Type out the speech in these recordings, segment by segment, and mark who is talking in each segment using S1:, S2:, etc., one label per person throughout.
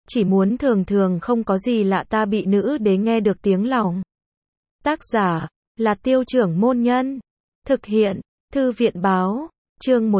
S1: chỉ muốn thường thường không có gì lạ ta bị nữ đế nghe được tiếng lòng. Tác giả là Tiêu Trưởng Môn Nhân. Thực hiện Thư viện Báo. Chương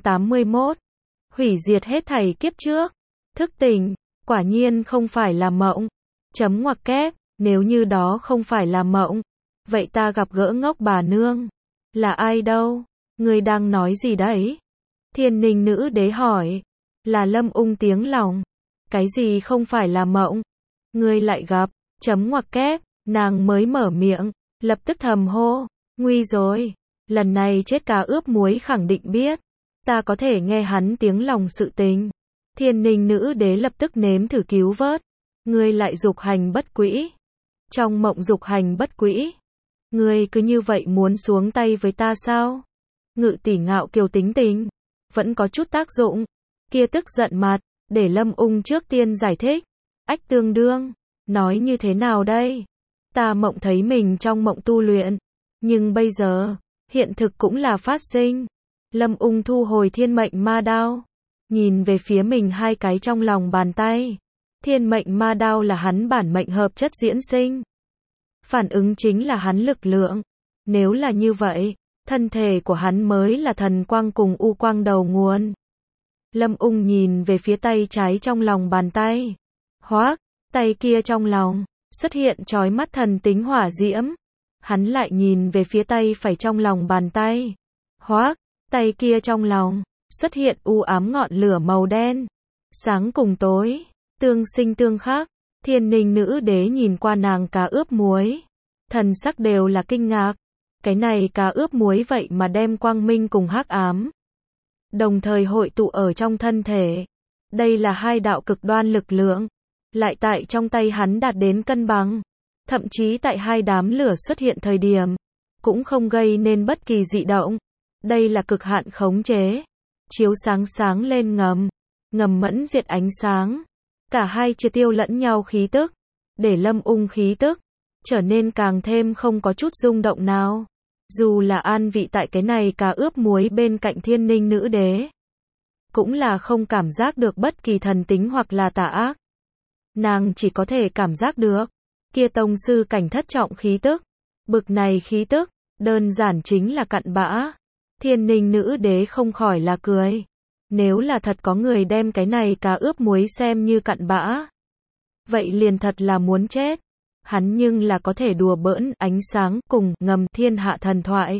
S1: 181. Hủy diệt hết thảy kiếp trước. Thức tỉnh, quả nhiên không phải là mộng. Chấm ngoặc kép, nếu như đó không phải là mộng, vậy ta gặp gỡ ngốc bà nương. Là ai đâu? Ngươi đang nói gì đấy? Thiên Ninh nữ đế hỏi. Là Lâm Ung tiếng lòng. Cái gì không phải là mộng? Ngươi lại gặp, chấm ngoặc kép, nàng mới mở miệng, lập tức thầm hô, nguy rồi, lần này chết cá ướp muối khẳng định biết, ta có thể nghe hắn tiếng lòng sự tình. Thiên Ninh nữ đế lập tức nếm thử cứu vớt, ngươi lại dục hành bất quỹ. Trong mộng dục hành bất quỹ, ngươi cứ như vậy muốn xuống tay với ta sao? Ngự tỷ ngạo kiều tính tình, vẫn có chút tác dụng, kia tức giận mặt, để Lâm Ung trước tiên giải thích. Ách tương đương, nói như thế nào đây? Ta mộng thấy mình trong mộng tu luyện, nhưng bây giờ, hiện thực cũng là phát sinh. Lâm Ung thu hồi thiên mệnh ma đao, nhìn về phía mình hai cái trong lòng bàn tay. Thiên mệnh ma đao là hắn bản mệnh hợp chất diễn sinh. Phản ứng chính là hắn lực lượng. Nếu là như vậy, thân thể của hắn mới là thần quang cùng u quang đầu nguồn. Lâm Ung nhìn về phía tay trái trong lòng bàn tay. Hoác, tay kia trong lòng, xuất hiện chói mắt thần tính hỏa diễm. Hắn lại nhìn về phía tay phải trong lòng bàn tay. Hoác, tay kia trong lòng, xuất hiện u ám ngọn lửa màu đen. Sáng cùng tối, tương sinh tương khắc. Thiên Ninh nữ đế nhìn qua nàng cá ướp muối. Thần sắc đều là kinh ngạc. Cái này cá ướp muối vậy mà đem quang minh cùng hắc ám đồng thời hội tụ ở trong thân thể. Đây là hai đạo cực đoan lực lượng, lại tại trong tay hắn đạt đến cân bằng. Thậm chí tại hai đám lửa xuất hiện thời điểm, cũng không gây nên bất kỳ dị động. Đây là cực hạn khống chế. Chiếu sáng sáng lên ngầm, ngầm mẫn diệt ánh sáng. Cả hai triệt tiêu lẫn nhau khí tức, để Lâm Ung khí tức trở nên càng thêm không có chút rung động nào. Dù là an vị tại cái này cá ướp muối bên cạnh Thiên Ninh nữ đế, cũng là không cảm giác được bất kỳ thần tính hoặc là tà ác. Nàng chỉ có thể cảm giác được kia tông sư cảnh thất trọng khí tức. Bực này khí tức, đơn giản chính là cặn bã. Thiên Ninh nữ đế không khỏi là cười. Nếu là thật có người đem cái này cá ướp muối xem như cặn bã, vậy liền thật là muốn chết. Hắn nhưng là có thể đùa bỡn ánh sáng cùng ngầm thiên hạ thần thoại.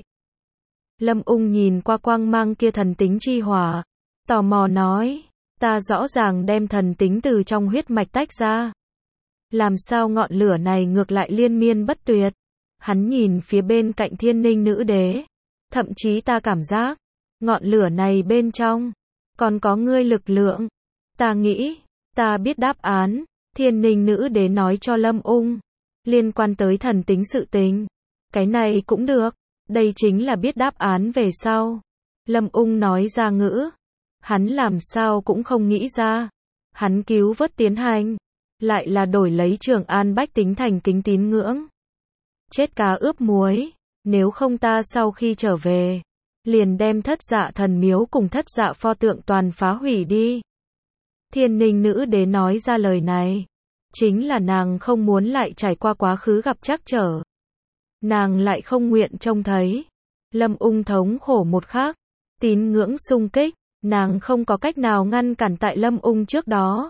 S1: Lâm Ung nhìn qua quang mang kia thần tính chi hỏa, tò mò nói, ta rõ ràng đem thần tính từ trong huyết mạch tách ra. Làm sao ngọn lửa này ngược lại liên miên bất tuyệt? Hắn nhìn phía bên cạnh Thiên Ninh nữ đế. Thậm chí ta cảm giác, ngọn lửa này bên trong, còn có ngươi lực lượng. Ta nghĩ, ta biết đáp án. Thiên Ninh nữ đế nói cho Lâm Ung. Liên quan tới thần tính sự tình. Cái này cũng được. Đây chính là biết đáp án về sau. Lâm Ung nói ra ngữ. Hắn làm sao cũng không nghĩ ra. Hắn cứu vớt tiến hành, lại là đổi lấy Trường An bách tính thành kính tín ngưỡng. Chết cá ướp muối. Nếu không ta sau khi trở về, liền đem Thất Dạ thần miếu cùng Thất Dạ pho tượng toàn phá hủy đi. Thiên Ninh nữ đế nói ra lời này, chính là nàng không muốn lại trải qua quá khứ gặp trắc trở. Nàng lại không nguyện trông thấy Lâm Ung thống khổ một khắc. Tín ngưỡng xung kích, nàng không có cách nào ngăn cản tại Lâm Ung trước đó.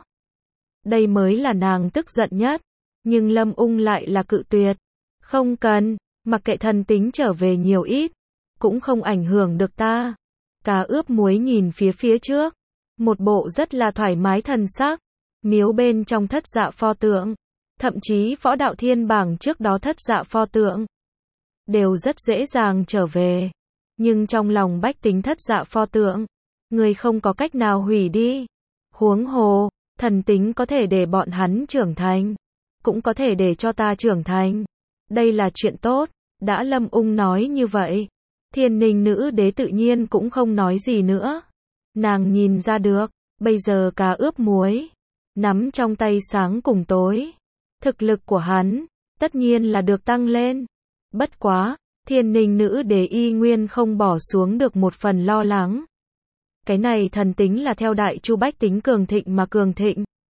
S1: Đây mới là nàng tức giận nhất. Nhưng Lâm Ung lại là cự tuyệt. Không cần, mặc kệ thần tính trở về nhiều ít, cũng không ảnh hưởng được ta. Cá ướp muối nhìn phía trước, một bộ rất là thoải mái thần sắc. Miếu bên trong Thất Dạ pho tượng, thậm chí võ đạo thiên bảng trước đó Thất Dạ pho tượng, đều rất dễ dàng trở về. Nhưng trong lòng bách tính Thất Dạ pho tượng, người không có cách nào hủy đi. Huống hồ, thần tính có thể để bọn hắn trưởng thành, cũng có thể để cho ta trưởng thành. Đây là chuyện tốt. Đã Lâm Ung nói như vậy, Thiên Ninh nữ đế tự nhiên cũng không nói gì nữa. Nàng nhìn ra được, bây giờ cá ướp muối nắm trong tay sáng cùng tối, thực lực của hắn tất nhiên là được tăng lên. Bất quá, Thiên Ninh nữ đế y nguyên không bỏ xuống được một phần lo lắng. Cái này thần tính là theo Đại Chu bách tính cường thịnh mà cường thịnh.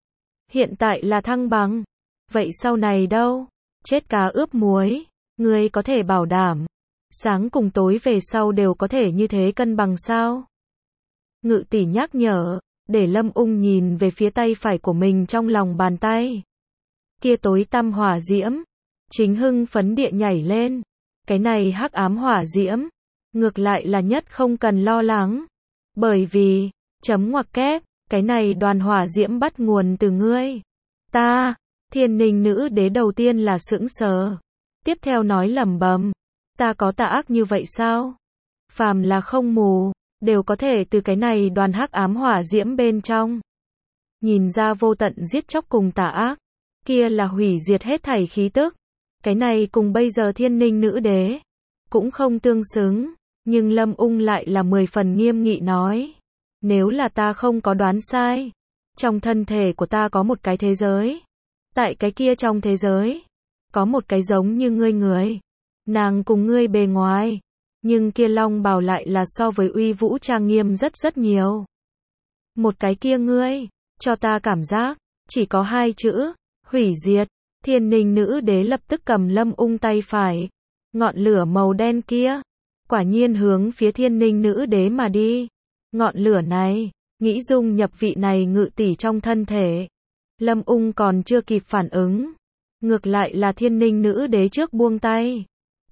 S1: Hiện tại là thăng bằng. Vậy sau này đâu? Chết cá ướp muối. Ngươi có thể bảo đảm, sáng cùng tối về sau đều có thể như thế cân bằng sao? Ngự tỷ nhắc nhở, để Lâm Ung nhìn về phía tay phải của mình trong lòng bàn tay. Kia tối tăm hỏa diễm, chính hưng phấn địa nhảy lên. Cái này hắc ám hỏa diễm, ngược lại là nhất không cần lo lắng. Bởi vì, chấm ngoặc kép, cái này đoàn hỏa diễm bắt nguồn từ ngươi. Ta, Thiên Ninh nữ đế đầu tiên là sững sờ. Tiếp theo nói lẩm bẩm, ta có tà ác như vậy sao? Phàm là không mù, đều có thể từ cái này đoàn hắc ám hỏa diễm bên trong nhìn ra vô tận giết chóc cùng tà ác. Kia là hủy diệt hết thảy khí tức. Cái này cùng bây giờ Thiên Ninh nữ đế cũng không tương xứng, nhưng Lâm Ung lại là 10 phần nghiêm nghị nói, nếu là ta không có đoán sai, trong thân thể của ta có một cái thế giới. Tại cái kia trong thế giới, có một cái giống như ngươi người. Nàng cùng ngươi bề ngoài, nhưng kia long bào lại là so với uy vũ trang nghiêm rất rất nhiều. Một cái kia ngươi, cho ta cảm giác, chỉ có 2 chữ, hủy diệt. Thiên Ninh nữ đế lập tức cầm Lâm Ung tay phải. Ngọn lửa màu đen kia, quả nhiên hướng phía Thiên Ninh nữ đế mà đi. Ngọn lửa này, nghĩ dung nhập vị này ngự tỷ trong thân thể. Lâm Ung còn chưa kịp phản ứng. Ngược lại là Thiên Ninh nữ đế trước buông tay.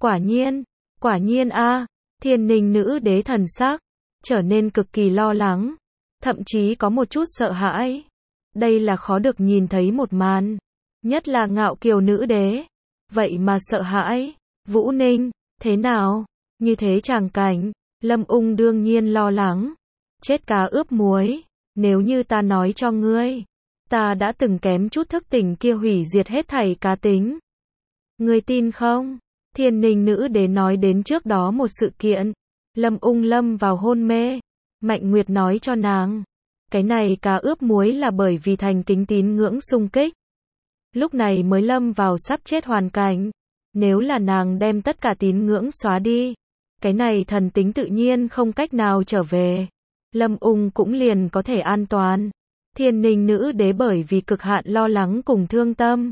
S1: Quả nhiên a. Thiên Ninh nữ đế thần sắc trở nên cực kỳ lo lắng, thậm chí có một chút sợ hãi. Đây là khó được nhìn thấy một màn, nhất là ngạo kiều nữ đế, vậy mà sợ hãi. Vũ Ninh, thế nào? Như thế tràng cảnh, Lâm Ung đương nhiên lo lắng. Chết cá ướp muối, nếu như ta nói cho ngươi, ta đã từng kém chút thức tỉnh kia hủy diệt hết thảy cá tính. Ngươi tin không? Thiên Ninh nữ đế nói đến trước đó một sự kiện. Lâm Ung lâm vào hôn mê. Mạnh Nguyệt nói cho nàng, cái này cá ướp muối là bởi vì thành kính tín ngưỡng xung kích. Lúc này mới lâm vào sắp chết hoàn cảnh. Nếu là nàng đem tất cả tín ngưỡng xóa đi, cái này thần tính tự nhiên không cách nào trở về. Lâm Ung cũng liền có thể an toàn. Thiên Ninh nữ đế bởi vì cực hạn lo lắng cùng thương tâm,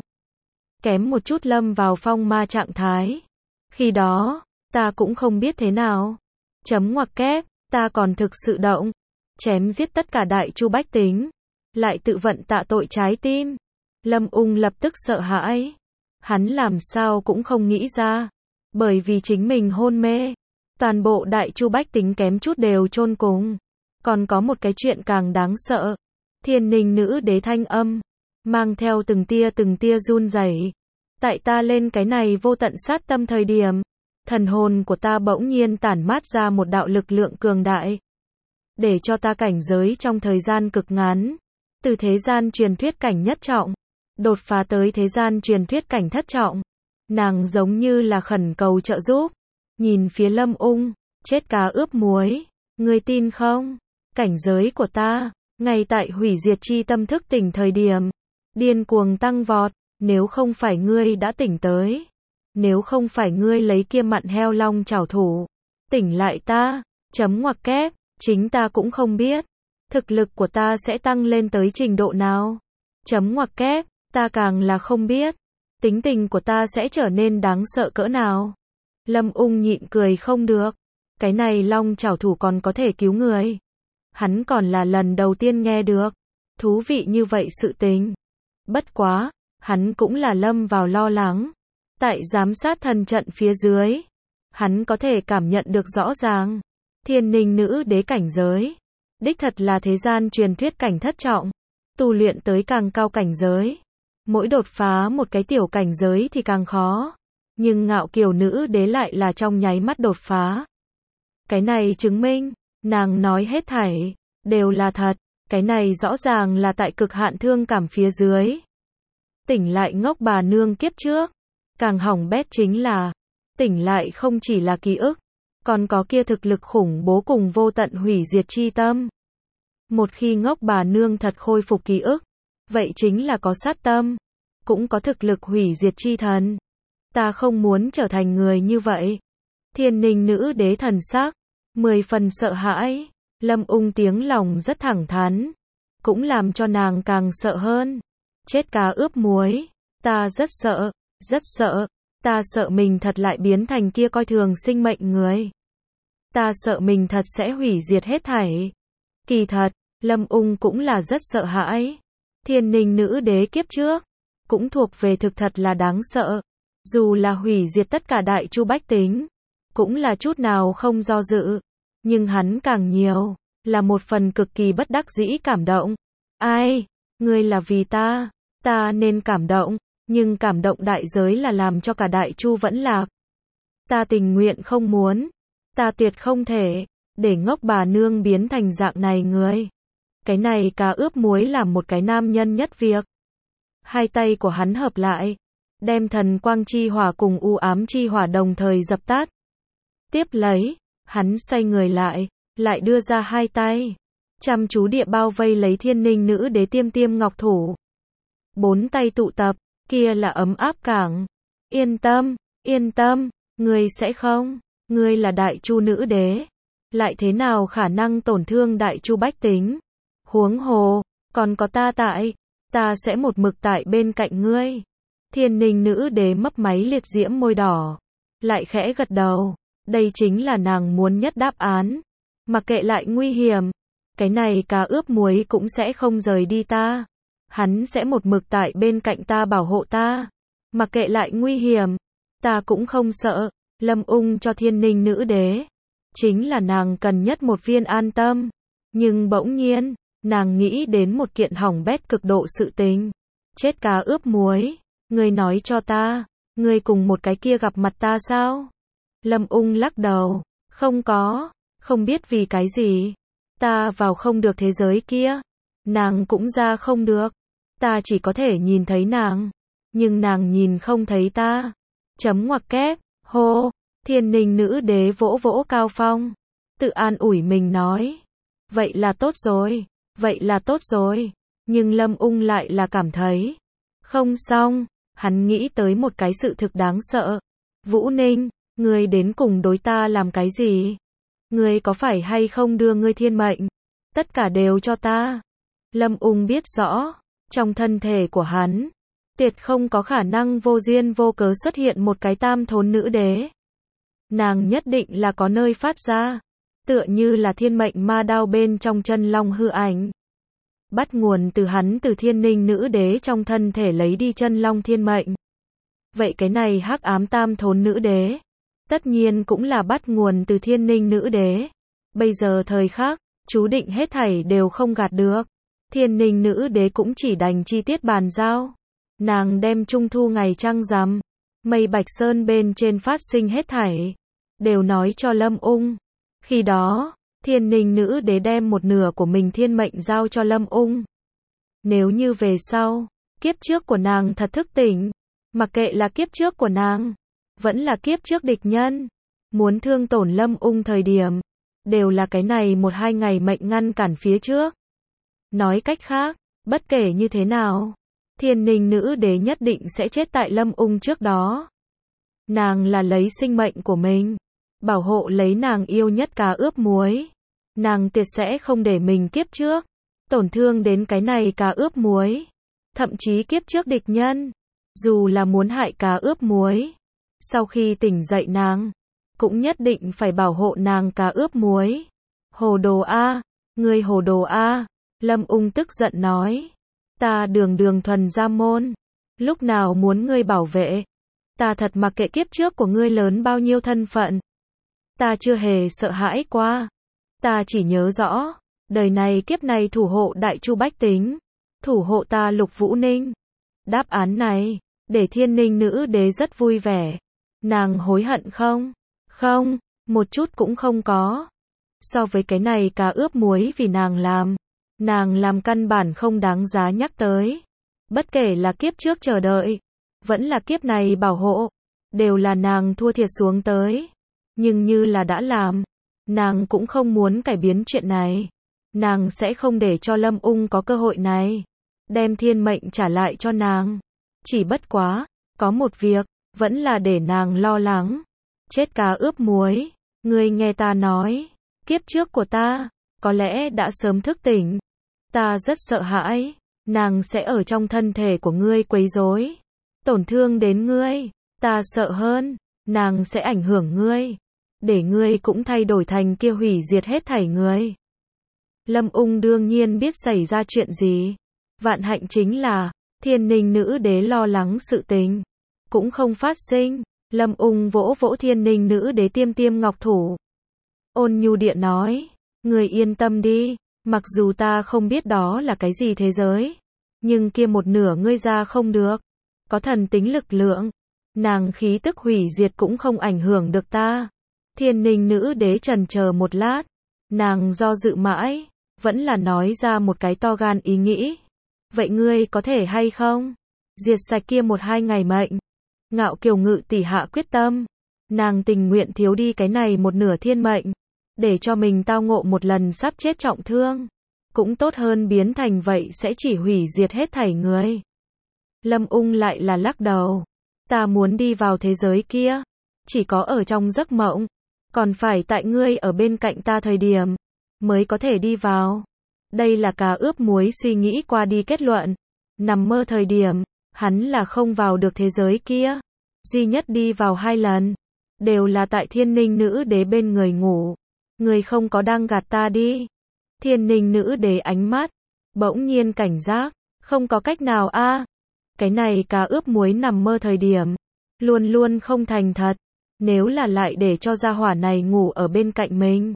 S1: kém một chút lâm vào phong ma trạng thái. Khi đó, ta cũng không biết thế nào. Chấm ngoặc kép, ta còn thực sự động, chém giết tất cả đại chu bách tính, lại tự vận tạ tội trái tim. Lâm Ung lập tức sợ hãi. Hắn làm sao cũng không nghĩ ra, bởi vì chính mình hôn mê, toàn bộ đại chu bách tính kém chút đều chôn cùng. Còn có một cái chuyện càng đáng sợ. Thiên Ninh nữ đế thanh âm mang theo từng tia run rẩy. Tại ta lên cái này vô tận sát tâm thời điểm, thần hồn của ta bỗng nhiên tản mát ra một đạo lực lượng cường đại, để cho ta cảnh giới trong thời gian cực ngắn, từ thế gian truyền thuyết cảnh nhất trọng, đột phá tới thế gian truyền thuyết cảnh thất trọng. Nàng giống như là khẩn cầu trợ giúp, nhìn phía Lâm Ung, chết cá ướp muối, ngươi tin không? Cảnh giới của ta, ngay tại hủy diệt chi tâm thức tỉnh thời điểm, điên cuồng tăng vọt. Nếu không phải ngươi đã tỉnh tới, nếu không phải ngươi lấy kia mặn heo long trảo thủ, tỉnh lại ta, chấm ngoặc kép, chính ta cũng không biết, thực lực của ta sẽ tăng lên tới trình độ nào. Chấm ngoặc kép, ta càng là không biết, tính tình của ta sẽ trở nên đáng sợ cỡ nào. Lâm Ung nhịn cười không được, cái này long trảo thủ còn có thể cứu người. Hắn còn là lần đầu tiên nghe được, thú vị như vậy sự tình. Bất quá, hắn cũng là lâm vào lo lắng. Tại giám sát thần trận phía dưới, hắn có thể cảm nhận được rõ ràng. Thiên Ninh nữ đế cảnh giới, đích thật là thế gian truyền thuyết cảnh thất trọng. Tu luyện tới càng cao cảnh giới, mỗi đột phá một cái tiểu cảnh giới thì càng khó. Nhưng ngạo kiều nữ đế lại là trong nháy mắt đột phá. Cái này chứng minh, nàng nói hết thảy đều là thật. Cái này rõ ràng là tại cực hạn thương cảm phía dưới. Tỉnh lại ngốc bà nương kiếp trước. Càng hỏng bét chính là, tỉnh lại không chỉ là ký ức, còn có kia thực lực khủng bố cùng vô tận hủy diệt chi tâm. Một khi ngốc bà nương thật khôi phục ký ức, vậy chính là có sát tâm, cũng có thực lực hủy diệt chi thần. Ta không muốn trở thành người như vậy. Thiên Ninh nữ đế thần sắc 10 phần sợ hãi. Lâm Ung tiếng lòng rất thẳng thắn, cũng làm cho nàng càng sợ hơn. Chết cá ướp muối. Ta rất sợ, rất sợ. Ta sợ mình thật lại biến thành kia coi thường sinh mệnh người. Ta sợ mình thật sẽ hủy diệt hết thảy. Kỳ thật, Lâm Ung cũng là rất sợ hãi. Thiên Ninh nữ đế kiếp trước, cũng thuộc về thực thật là đáng sợ. Dù là hủy diệt tất cả đại chu bách tính, cũng là chút nào không do dự. Nhưng hắn càng nhiều, là một phần cực kỳ bất đắc dĩ cảm động. Ai? Ngươi là vì ta nên cảm động, nhưng cảm động đại giới là làm cho cả đại chu vẫn lạc. Ta tình nguyện không muốn, ta tuyệt không thể, để ngốc bà nương biến thành dạng này người. Cái này cá ướp muối làm một cái nam nhân nhất việc. Hai tay của hắn hợp lại, đem thần quang chi hỏa cùng u ám chi hỏa đồng thời dập tắt. Tiếp lấy, hắn xoay người lại đưa ra hai tay, chăm chú địa bao vây lấy Thiên Ninh nữ đế tiêm tiêm ngọc thủ. Bốn tay tụ tập, kia là ấm áp cảng. Yên tâm, ngươi sẽ không, ngươi là đại chu nữ đế, lại thế nào khả năng tổn thương đại chu bách tính. Huống hồ, còn có ta tại, ta sẽ một mực tại bên cạnh ngươi. Thiên Ninh nữ đế mấp máy liệt diễm môi đỏ, lại khẽ gật đầu, đây chính là nàng muốn nhất đáp án. Mặc kệ lại nguy hiểm, cái này cá ướp muối cũng sẽ không rời đi ta. Hắn sẽ một mực tại bên cạnh ta bảo hộ ta. Mặc kệ lại nguy hiểm, ta cũng không sợ. Lâm Ung cho Thiên Ninh nữ đế, chính là nàng cần nhất một viên an tâm. Nhưng bỗng nhiên, nàng nghĩ đến một kiện hỏng bét cực độ sự tình. Chết cá ướp muối, ngươi nói cho ta, ngươi cùng một cái kia gặp mặt ta sao? Lâm Ung lắc đầu, không có, không biết vì cái gì. Ta vào không được thế giới kia, nàng cũng ra không được. Ta chỉ có thể nhìn thấy nàng, nhưng nàng nhìn không thấy ta. Chấm ngoặc kép, hô, Thiên Ninh nữ đế vỗ vỗ cao phong, tự an ủi mình nói. Vậy là tốt rồi, nhưng Lâm Ung lại là cảm thấy, không xong, hắn nghĩ tới một cái sự thực đáng sợ. Vũ Ninh, ngươi đến cùng đối ta làm cái gì? Ngươi có phải hay không đưa ngươi thiên mệnh, tất cả đều cho ta? Lâm Ung biết rõ, trong thân thể của hắn, tuyệt không có khả năng vô duyên vô cớ xuất hiện một cái tam thốn nữ đế. Nàng nhất định là có nơi phát ra, tựa như là thiên mệnh ma đao bên trong chân long hư ảnh. Bắt nguồn từ hắn từ Thiên Ninh nữ đế trong thân thể lấy đi chân long thiên mệnh. Vậy cái này hắc ám tam thốn nữ đế, tất nhiên cũng là bắt nguồn từ Thiên Ninh nữ đế. Bây giờ thời khắc, chú định hết thảy đều không gạt được. Thiên Ninh nữ đế cũng chỉ đành chi tiết bàn giao. Nàng đem trung thu ngày trăng rằm, mây bạch sơn bên trên phát sinh hết thảy, đều nói cho Lâm Ung. Khi đó, Thiên Ninh nữ đế đem một nửa của mình thiên mệnh giao cho Lâm Ung. Nếu như về sau, kiếp trước của nàng thật thức tỉnh, mặc kệ là kiếp trước của nàng, vẫn là kiếp trước địch nhân, muốn thương tổn Lâm Ung thời điểm, đều là cái này một hai ngày mệnh ngăn cản phía trước. Nói cách khác, bất kể như thế nào, Thiên Ninh nữ đế nhất định sẽ chết tại Lâm Ung trước đó. Nàng là lấy sinh mệnh của mình, bảo hộ lấy nàng yêu nhất cá ướp muối. Nàng tuyệt sẽ không để mình kiếp trước tổn thương đến cái này cá ướp muối. Thậm chí kiếp trước địch nhân, dù là muốn hại cá ướp muối, sau khi tỉnh dậy nàng, cũng nhất định phải bảo hộ nàng cá ướp muối. Hồ đồ a, ngươi hồ đồ a. Lâm Ung tức giận nói. Ta đường thuần gia môn, lúc nào muốn ngươi bảo vệ. Ta thật mặc kệ kiếp trước của ngươi lớn bao nhiêu thân phận. Ta chưa hề sợ hãi qua. Ta chỉ nhớ rõ, đời này kiếp này thủ hộ đại chu bách tính, thủ hộ ta Lục Vũ Ninh. Đáp án này, để Thiên Ninh nữ đế rất vui vẻ. Nàng hối hận không? Không, một chút cũng không có. So với cái này cá ướp muối vì nàng làm căn bản không đáng giá nhắc tới. Bất kể là kiếp trước chờ đợi, vẫn là kiếp này bảo hộ, đều là nàng thua thiệt xuống tới. Nhưng như là đã làm, nàng cũng không muốn cải biến chuyện này. Nàng sẽ không để cho Lâm Ung có cơ hội này, đem thiên mệnh trả lại cho nàng. Chỉ bất quá, có một việc, vẫn là để nàng lo lắng. Chết cá ướp muối, ngươi nghe ta nói, kiếp trước của ta, có lẽ đã sớm thức tỉnh. Ta rất sợ hãi, nàng sẽ ở trong thân thể của ngươi quấy rối, tổn thương đến ngươi. Ta sợ hơn, nàng sẽ ảnh hưởng ngươi, để ngươi cũng thay đổi thành kia hủy diệt hết thảy người. Lâm Ung đương nhiên biết xảy ra chuyện gì. Vạn hạnh chính là, Thiên Ninh nữ đế lo lắng sự tình cũng không phát sinh. Lâm Ung vỗ vỗ Thiên Ninh nữ đế tiêm tiêm ngọc thủ. Ôn nhu điện nói, người yên tâm đi, mặc dù ta không biết đó là cái gì thế giới, nhưng kia một nửa ngươi ra không được, có thần tính lực lượng, nàng khí tức hủy diệt cũng không ảnh hưởng được ta. Thiên Ninh nữ đế chần chờ một lát, nàng do dự mãi, vẫn là nói ra một cái to gan ý nghĩ. Vậy ngươi có thể hay không diệt sạch kia 1-2 ngày mệnh? Ngạo Kiều Ngự tỷ hạ quyết tâm, nàng tình nguyện thiếu đi cái này một nửa thiên mệnh, để cho mình tao ngộ một lần sắp chết trọng thương, cũng tốt hơn biến thành vậy sẽ chỉ hủy diệt hết thảy người. Lâm Ung lại là lắc đầu, ta muốn đi vào thế giới kia, chỉ có ở trong giấc mộng, còn phải tại ngươi ở bên cạnh ta thời điểm, mới có thể đi vào. Đây là Cá Ướp Muối suy nghĩ qua đi kết luận, nằm mơ thời điểm, hắn là không vào được thế giới kia, duy nhất đi vào 2 lần, đều là tại Thiên Ninh nữ đế bên người ngủ. Người không có đang gạt ta đi. Thiên Ninh nữ đế ánh mắt bỗng nhiên cảnh giác, không có cách nào a. Cái này Cá Ướp Muối nằm mơ thời điểm, luôn luôn không thành thật, nếu là lại để cho gia hỏa này ngủ ở bên cạnh mình,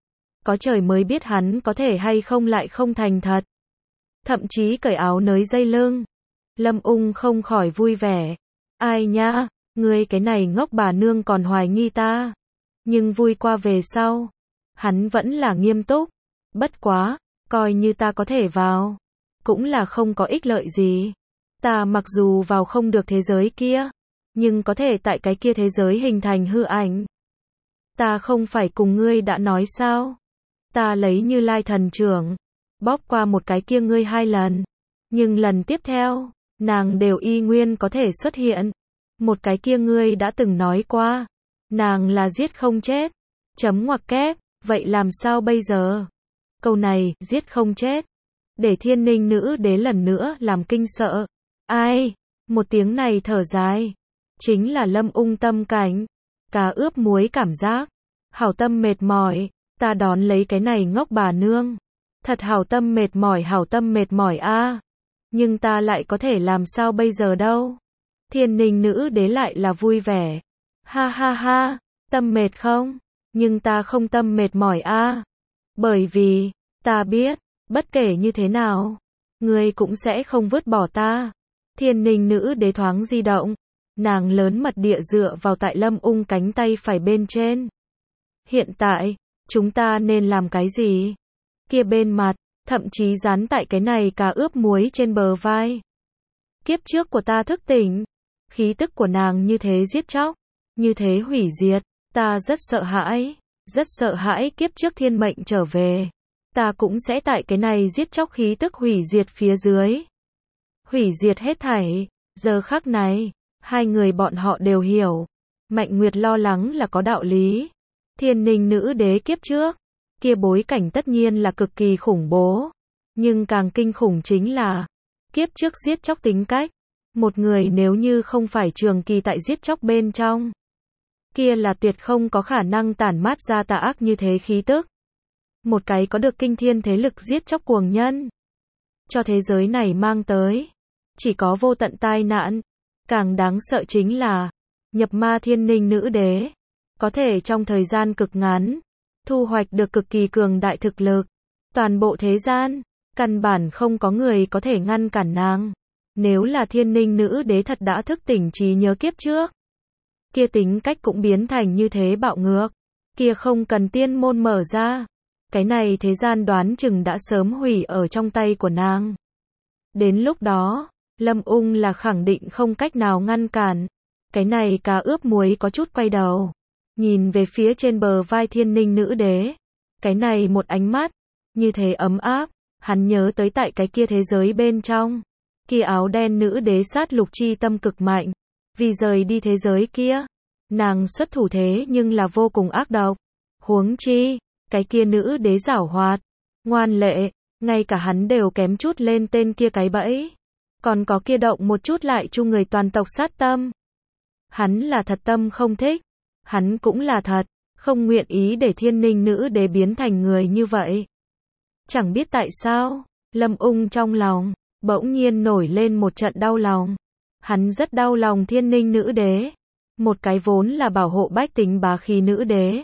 S1: có trời mới biết hắn có thể hay không lại không thành thật. Thậm chí cởi áo nới dây lưng. Lâm Ung không khỏi vui vẻ. Ai nhá, ngươi cái này ngốc bà nương còn hoài nghi ta. Nhưng vui qua về sau, hắn vẫn là nghiêm túc. Bất quá, coi như ta có thể vào, cũng là không có ích lợi gì. Ta mặc dù vào không được thế giới kia, nhưng có thể tại cái kia thế giới hình thành hư ảnh. Ta không phải cùng ngươi đã nói sao? Ta lấy Như Lai thần trưởng, bóp qua một cái kia ngươi 2 lần. Nhưng lần tiếp theo, nàng đều y nguyên có thể xuất hiện. Một cái kia ngươi đã từng nói qua, nàng là giết không chết. Chấm ngoặc kép, vậy làm sao bây giờ? Câu này, giết không chết, để Thiên Ninh nữ đế lần nữa làm kinh sợ. Ai? Một tiếng này thở dài, chính là Lâm Ung tâm cảnh. Cá Ướp Muối cảm giác hảo tâm mệt mỏi, ta đón lấy cái này ngốc bà nương. Thật hảo tâm mệt mỏi a. Nhưng ta lại có thể làm sao bây giờ đâu? Thiên Ninh nữ đế lại là vui vẻ. Ha ha ha, tâm mệt không? Nhưng ta không tâm mệt mỏi a. Bởi vì, ta biết, bất kể như thế nào, ngươi cũng sẽ không vứt bỏ ta. Thiên Ninh nữ đế thoáng di động, nàng lớn mật địa dựa vào tại Lâm Ung cánh tay phải bên trên. Hiện tại, chúng ta nên làm cái gì? Kia bên mặt, thậm chí dán tại cái này Cá Ướp Muối trên bờ vai. Kiếp trước của ta thức tỉnh, khí tức của nàng như thế giết chóc, như thế hủy diệt, ta rất sợ hãi kiếp trước thiên mệnh trở về. Ta cũng sẽ tại cái này giết chóc khí tức hủy diệt phía dưới. Hủy diệt hết thảy. Giờ khắc này, 2 người bọn họ đều hiểu. Mạnh Nguyệt lo lắng là có đạo lý. Thiên Ninh nữ đế kiếp trước, kia bối cảnh tất nhiên là cực kỳ khủng bố. Nhưng càng kinh khủng chính là, kiếp trước giết chóc tính cách. Một người nếu như không phải trường kỳ tại giết chóc bên trong, kia là tuyệt không có khả năng tản mát ra tà ác như thế khí tức. Một cái có được kinh thiên thế lực giết chóc cuồng nhân, cho thế giới này mang tới, chỉ có vô tận tai nạn. Càng đáng sợ chính là, nhập ma Thiên Ninh nữ đế, có thể trong thời gian cực ngắn, thu hoạch được cực kỳ cường đại thực lực. Toàn bộ thế gian, căn bản không có người có thể ngăn cản nàng. Nếu là Thiên Ninh nữ đế thật đã thức tỉnh trí nhớ kiếp trước, kia tính cách cũng biến thành như thế bạo ngược, kia không cần tiên môn mở ra, cái này thế gian đoán chừng đã sớm hủy ở trong tay của nàng. Đến lúc đó, Lâm Ung là khẳng định không cách nào ngăn cản. Cái này Cá Ướp Muối có chút quay đầu, nhìn về phía trên bờ vai Thiên Ninh nữ đế. Cái này một ánh mắt, như thế ấm áp, hắn nhớ tới tại cái kia thế giới bên trong. Kia áo đen nữ đế sát lục chi tâm cực mạnh, vì rời đi thế giới kia, nàng xuất thủ thế nhưng là vô cùng ác độc. Huống chi, cái kia nữ đế giảo hoạt, ngoan lệ, ngay cả hắn đều kém chút lên tên kia cái bẫy. Còn có kia động một chút lại chu người toàn tộc sát tâm. Hắn là thật tâm không thích. Hắn cũng là thật, không nguyện ý để Thiên Ninh nữ đế biến thành người như vậy. Chẳng biết tại sao, Lâm Ung trong lòng, bỗng nhiên nổi lên một trận đau lòng. Hắn rất đau lòng Thiên Ninh nữ đế. Một cái vốn là bảo hộ bách tính bá khí nữ đế.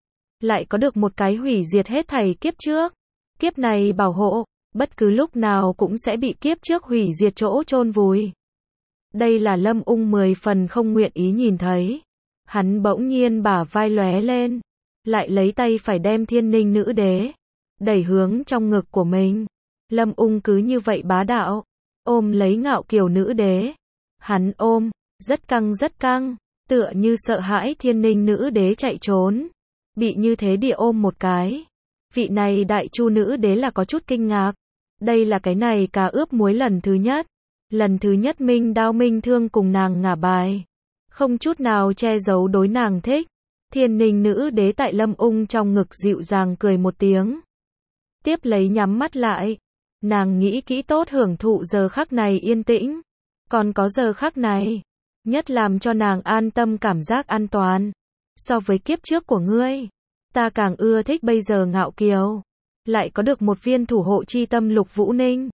S1: Lại có được một cái hủy diệt hết thảy kiếp trước. Kiếp này bảo hộ, bất cứ lúc nào cũng sẽ bị kiếp trước hủy diệt chỗ chôn vùi. Đây là Lâm Ung 10 phần không nguyện ý nhìn thấy. Hắn bỗng nhiên bả vai lóe lên, lại lấy tay phải đem Thiên Ninh nữ đế đẩy hướng trong ngực của mình. Lâm Ung cứ như vậy bá đạo, ôm lấy ngạo kiều nữ đế. Hắn ôm, rất căng, tựa như sợ hãi Thiên Ninh nữ đế chạy trốn. Bị như thế địa ôm một cái. Vị này đại chu nữ đế là có chút kinh ngạc. Đây là cái này cá ướp muối lần thứ nhất. Lần thứ nhất minh đao minh thương cùng nàng ngả bài. Không chút nào che giấu đối nàng thích. Thiên Ninh nữ đế tại Lâm Ung trong ngực dịu dàng cười một tiếng. Tiếp lấy nhắm mắt lại. Nàng nghĩ kỹ tốt hưởng thụ giờ khắc này yên tĩnh. Còn có giờ khắc này, nhất làm cho nàng an tâm cảm giác an toàn. So với kiếp trước của ngươi, ta càng ưa thích bây giờ ngạo kiều. Lại có được một viên thủ hộ chi tâm Lục Vũ Ninh.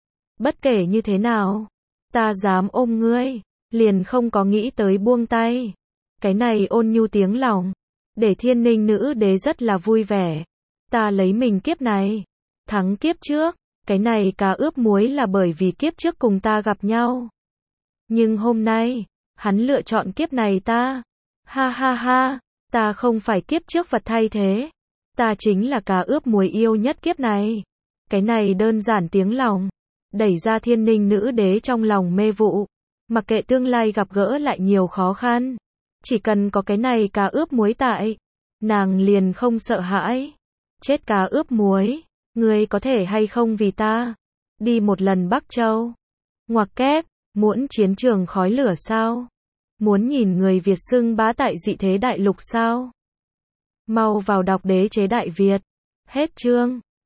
S1: Bất kể như thế nào, ta dám ôm ngươi, liền không có nghĩ tới buông tay. Cái này ôn nhu tiếng lòng, để Thiên Ninh nữ đế rất là vui vẻ. Ta lấy mình kiếp này, thắng kiếp trước. Cái này cá ướp muối là bởi vì kiếp trước cùng ta gặp nhau. Nhưng hôm nay, hắn lựa chọn kiếp này ta. Ha ha ha, ta không phải kiếp trước vật thay thế. Ta chính là cá ướp muối yêu nhất kiếp này. Cái này đơn giản tiếng lòng, đẩy ra Thiên Ninh nữ đế trong lòng mê vụ. Mặc kệ tương lai gặp gỡ lại nhiều khó khăn. Chỉ cần có cái này cá ướp muối tại, nàng liền không sợ hãi. Chết cá ướp muối, ngươi có thể hay không vì ta đi một lần Bắc Châu? Ngoặc kép, muốn chiến trường khói lửa sao? Muốn nhìn người Việt xưng bá tại dị thế đại lục sao? Mau vào đọc Đế chế Đại Việt. Hết chương.